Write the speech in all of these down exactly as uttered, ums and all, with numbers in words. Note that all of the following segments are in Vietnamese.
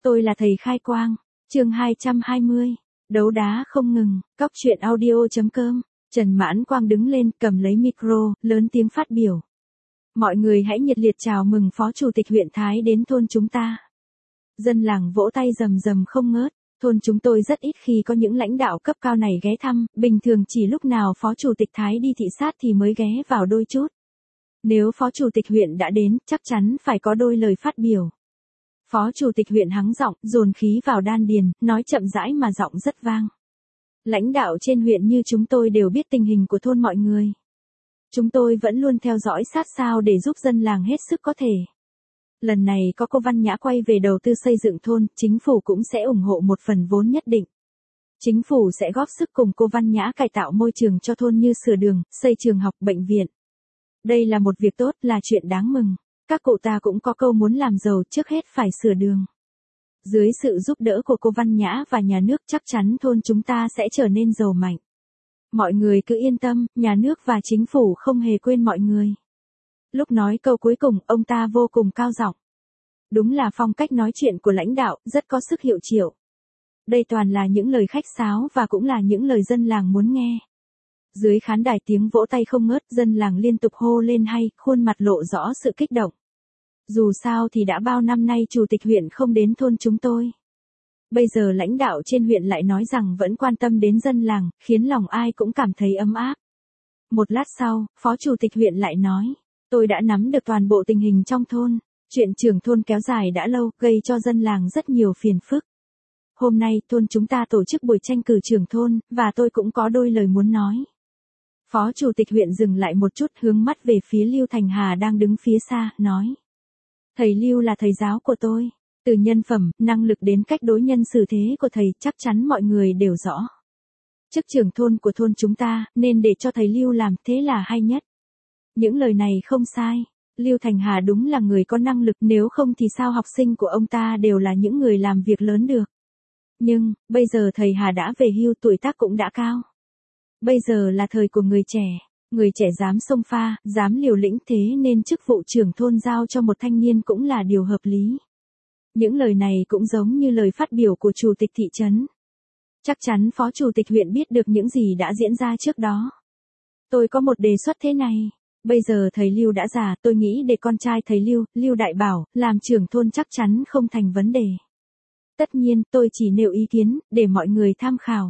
Tôi là thầy khai quang. Chương hai trăm hai mươi. Đấu đá không ngừng. Cóc truyện audio chấm com. Trần Mãn Quang đứng lên, cầm lấy micro, lớn tiếng phát biểu. Mọi người hãy nhiệt liệt chào mừng Phó Chủ tịch huyện Thái đến thôn chúng ta. Dân làng vỗ tay rầm rầm không ngớt. Thôn chúng tôi rất ít khi có những lãnh đạo cấp cao này ghé thăm, bình thường chỉ lúc nào Phó Chủ tịch Thái đi thị sát thì mới ghé vào đôi chút. Nếu Phó Chủ tịch huyện đã đến, chắc chắn phải có đôi lời phát biểu. Phó Chủ tịch huyện hắng giọng, dồn khí vào đan điền, nói chậm rãi mà giọng rất vang. Lãnh đạo trên huyện như chúng tôi đều biết tình hình của thôn mọi người. Chúng tôi vẫn luôn theo dõi sát sao để giúp dân làng hết sức có thể. Lần này có cô Văn Nhã quay về đầu tư xây dựng thôn, chính phủ cũng sẽ ủng hộ một phần vốn nhất định. Chính phủ sẽ góp sức cùng cô Văn Nhã cải tạo môi trường cho thôn như sửa đường, xây trường học, bệnh viện. Đây là một việc tốt, là chuyện đáng mừng. Các cụ ta cũng có câu muốn làm giàu trước hết phải sửa đường. Dưới sự giúp đỡ của cô Văn Nhã và nhà nước chắc chắn thôn chúng ta sẽ trở nên giàu mạnh. Mọi người cứ yên tâm, nhà nước và chính phủ không hề quên mọi người. Lúc nói câu cuối cùng, ông ta vô cùng cao giọng. Đúng là phong cách nói chuyện của lãnh đạo, rất có sức hiệu triệu. Đây toàn là những lời khách sáo và cũng là những lời dân làng muốn nghe. Dưới khán đài tiếng vỗ tay không ngớt, dân làng liên tục hô lên hay, khuôn mặt lộ rõ sự kích động. Dù sao thì đã bao năm nay chủ tịch huyện không đến thôn chúng tôi. Bây giờ lãnh đạo trên huyện lại nói rằng vẫn quan tâm đến dân làng, khiến lòng ai cũng cảm thấy ấm áp. Một lát sau, phó chủ tịch huyện lại nói, tôi đã nắm được toàn bộ tình hình trong thôn. Chuyện trưởng thôn kéo dài đã lâu, gây cho dân làng rất nhiều phiền phức. Hôm nay, thôn chúng ta tổ chức buổi tranh cử trưởng thôn, và tôi cũng có đôi lời muốn nói. Phó chủ tịch huyện dừng lại một chút, hướng mắt về phía Lưu Thành Hà đang đứng phía xa, nói. Thầy Lưu là thầy giáo của tôi. Từ nhân phẩm, năng lực đến cách đối nhân xử thế của thầy chắc chắn mọi người đều rõ. Chức trưởng thôn của thôn chúng ta, nên để cho thầy Lưu làm, thế là hay nhất. Những lời này không sai. Lưu Thành Hà đúng là người có năng lực, nếu không thì sao học sinh của ông ta đều là những người làm việc lớn được. Nhưng, bây giờ thầy Hà đã về hưu, tuổi tác cũng đã cao. Bây giờ là thời của người trẻ, người trẻ dám xông pha, dám liều lĩnh, thế nên chức vụ trưởng thôn giao cho một thanh niên cũng là điều hợp lý. Những lời này cũng giống như lời phát biểu của chủ tịch thị trấn. Chắc chắn phó chủ tịch huyện biết được những gì đã diễn ra trước đó. Tôi có một đề xuất thế này. Bây giờ thầy Lưu đã già, tôi nghĩ để con trai thầy Lưu, Lưu Đại Bảo, làm trưởng thôn chắc chắn không thành vấn đề. Tất nhiên, tôi chỉ nêu ý kiến, để mọi người tham khảo.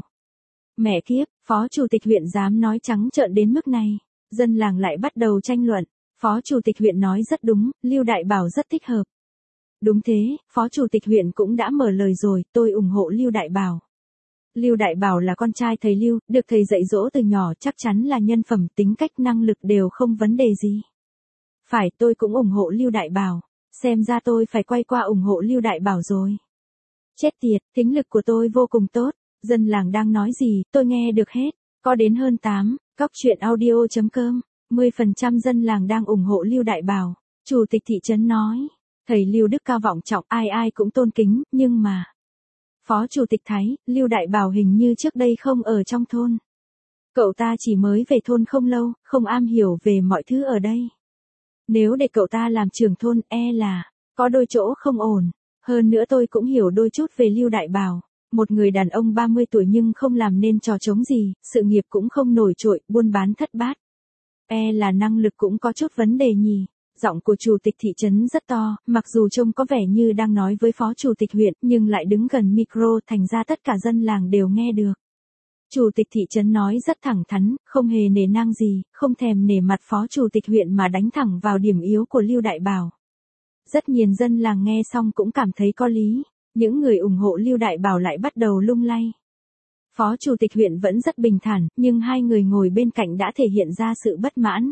Mẹ kiếp, phó chủ tịch huyện dám nói trắng trợn đến mức này. Dân làng lại bắt đầu tranh luận. Phó chủ tịch huyện nói rất đúng, Lưu Đại Bảo rất thích hợp. Đúng thế, phó chủ tịch huyện cũng đã mở lời rồi, tôi ủng hộ Lưu Đại Bảo. Lưu Đại Bảo là con trai thầy Lưu, được thầy dạy dỗ từ nhỏ, chắc chắn là nhân phẩm, tính cách, năng lực đều không vấn đề gì. Phải, tôi cũng ủng hộ Lưu Đại Bảo. Xem ra tôi phải quay qua ủng hộ Lưu Đại Bảo rồi. Chết tiệt, thính lực của tôi vô cùng tốt. Dân làng đang nói gì, tôi nghe được hết. Có đến hơn tám, cóc truyện audio chấm com. mười phần trăm dân làng đang ủng hộ Lưu Đại Bảo. Chủ tịch thị trấn nói. Thầy Lưu đức cao vọng trọng, ai ai cũng tôn kính, nhưng mà... Phó chủ tịch Thái, Lưu Đại Bảo hình như trước đây không ở trong thôn. Cậu ta chỉ mới về thôn không lâu, không am hiểu về mọi thứ ở đây. Nếu để cậu ta làm trưởng thôn, e là, có đôi chỗ không ổn. Hơn nữa tôi cũng hiểu đôi chút về Lưu Đại Bảo. Một người đàn ông ba mươi tuổi nhưng không làm nên trò trống gì, sự nghiệp cũng không nổi trội, buôn bán thất bát. E là năng lực cũng có chút vấn đề nhỉ. Giọng của chủ tịch thị trấn rất to, mặc dù trông có vẻ như đang nói với phó chủ tịch huyện, nhưng lại đứng gần micro, thành ra tất cả dân làng đều nghe được. Chủ tịch thị trấn nói rất thẳng thắn, không hề nể nang gì, không thèm nể mặt phó chủ tịch huyện mà đánh thẳng vào điểm yếu của Lưu Đại Bảo. Rất nhiều dân làng nghe xong cũng cảm thấy có lý, những người ủng hộ Lưu Đại Bảo lại bắt đầu lung lay. Phó chủ tịch huyện vẫn rất bình thản, nhưng hai người ngồi bên cạnh đã thể hiện ra sự bất mãn.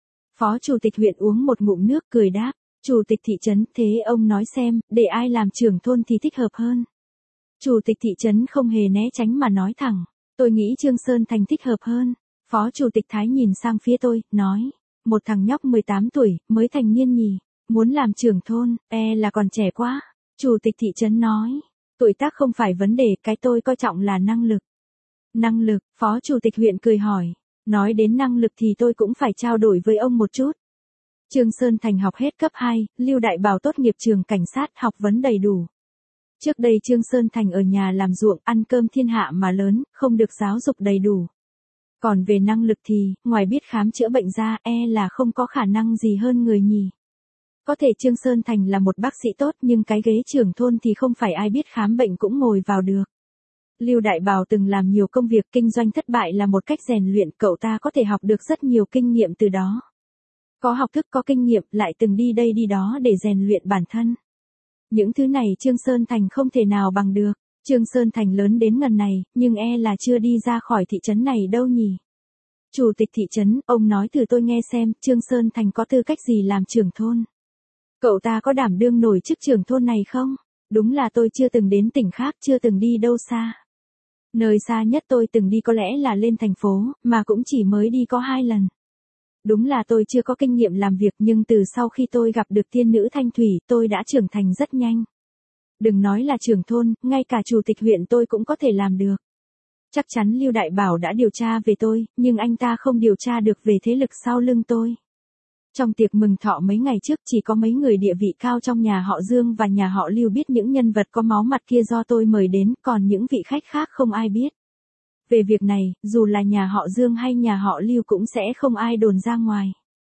Phó chủ tịch huyện uống một ngụm nước cười đáp, chủ tịch thị trấn, thế ông nói xem, để ai làm trưởng thôn thì thích hợp hơn. Chủ tịch thị trấn không hề né tránh mà nói thẳng, tôi nghĩ Trương Sơn Thành thích hợp hơn. Phó chủ tịch Thái nhìn sang phía tôi, nói, một thằng nhóc mười tám tuổi, mới thành niên nhỉ, muốn làm trưởng thôn, e là còn trẻ quá. Chủ tịch thị trấn nói, tuổi tác không phải vấn đề, cái tôi coi trọng là năng lực. Năng lực, phó chủ tịch huyện cười hỏi. Nói đến năng lực thì tôi cũng phải trao đổi với ông một chút. Trương Sơn Thành học hết cấp hai, Lưu Đại Bảo tốt nghiệp trường cảnh sát, học vấn đầy đủ. Trước đây Trương Sơn Thành ở nhà làm ruộng, ăn cơm thiên hạ mà lớn, không được giáo dục đầy đủ. Còn về năng lực thì, ngoài biết khám chữa bệnh ra, e là không có khả năng gì hơn người nhỉ. Có thể Trương Sơn Thành là một bác sĩ tốt nhưng cái ghế trưởng thôn thì không phải ai biết khám bệnh cũng ngồi vào được. Lưu Đại Bảo từng làm nhiều công việc kinh doanh thất bại là một cách rèn luyện, cậu ta có thể học được rất nhiều kinh nghiệm từ đó. Có học thức có kinh nghiệm lại từng đi đây đi đó để rèn luyện bản thân. Những thứ này Trương Sơn Thành không thể nào bằng được. Trương Sơn Thành lớn đến ngần này, nhưng e là chưa đi ra khỏi thị trấn này đâu nhỉ. Chủ tịch thị trấn, ông nói thử tôi nghe xem, Trương Sơn Thành có tư cách gì làm trưởng thôn? Cậu ta có đảm đương nổi chức trưởng thôn này không? Đúng là tôi chưa từng đến tỉnh khác, chưa từng đi đâu xa. Nơi xa nhất tôi từng đi có lẽ là lên thành phố, mà cũng chỉ mới đi có hai lần. Đúng là tôi chưa có kinh nghiệm làm việc nhưng từ sau khi tôi gặp được tiên nữ Thanh Thủy, tôi đã trưởng thành rất nhanh. Đừng nói là trưởng thôn, ngay cả chủ tịch huyện tôi cũng có thể làm được. Chắc chắn Lưu Đại Bảo đã điều tra về tôi, nhưng anh ta không điều tra được về thế lực sau lưng tôi. Trong tiệc mừng thọ mấy ngày trước chỉ có mấy người địa vị cao trong nhà họ Dương và nhà họ Lưu biết những nhân vật có máu mặt kia do tôi mời đến, còn những vị khách khác không ai biết. Về việc này, dù là nhà họ Dương hay nhà họ Lưu cũng sẽ không ai đồn ra ngoài.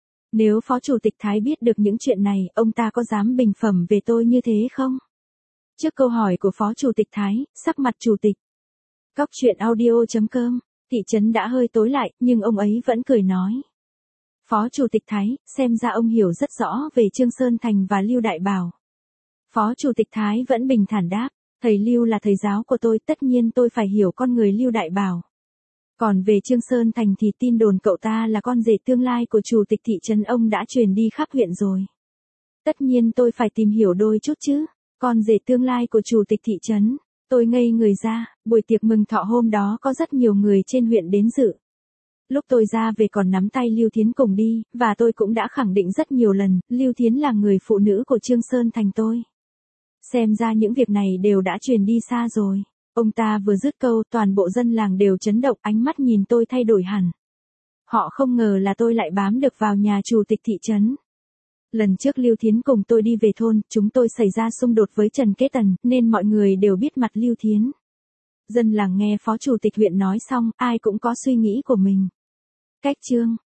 Nếu Phó Chủ tịch Thái biết được những chuyện này, ông ta có dám bình phẩm về tôi như thế không? Trước câu hỏi của Phó Chủ tịch Thái, sắc mặt Chủ tịch Cóc truyện audio chấm com, thị trấn đã hơi tối lại, nhưng ông ấy vẫn cười nói. Phó Chủ tịch Thái, xem ra ông hiểu rất rõ về Trương Sơn Thành và Lưu Đại Bảo. Phó Chủ tịch Thái vẫn bình thản đáp, thầy Lưu là thầy giáo của tôi, tất nhiên tôi phải hiểu con người Lưu Đại Bảo. Còn về Trương Sơn Thành thì tin đồn cậu ta là con rể tương lai của Chủ tịch thị trấn ông đã truyền đi khắp huyện rồi. Tất nhiên tôi phải tìm hiểu đôi chút chứ, con rể tương lai của Chủ tịch thị trấn. Tôi ngây người ra, buổi tiệc mừng thọ hôm đó có rất nhiều người trên huyện đến dự. Lúc tôi ra về còn nắm tay Lưu Thiến cùng đi, và tôi cũng đã khẳng định rất nhiều lần, Lưu Thiến là người phụ nữ của Trương Sơn Thành tôi. Xem ra những việc này đều đã truyền đi xa rồi. Ông ta vừa dứt câu, toàn bộ dân làng đều chấn động, ánh mắt nhìn tôi thay đổi hẳn. Họ không ngờ là tôi lại bám được vào nhà chủ tịch thị trấn. Lần trước Lưu Thiến cùng tôi đi về thôn, chúng tôi xảy ra xung đột với Trần Kế Tần, nên mọi người đều biết mặt Lưu Thiến. Dân làng nghe Phó Chủ tịch huyện nói xong, ai cũng có suy nghĩ của mình. Cách chương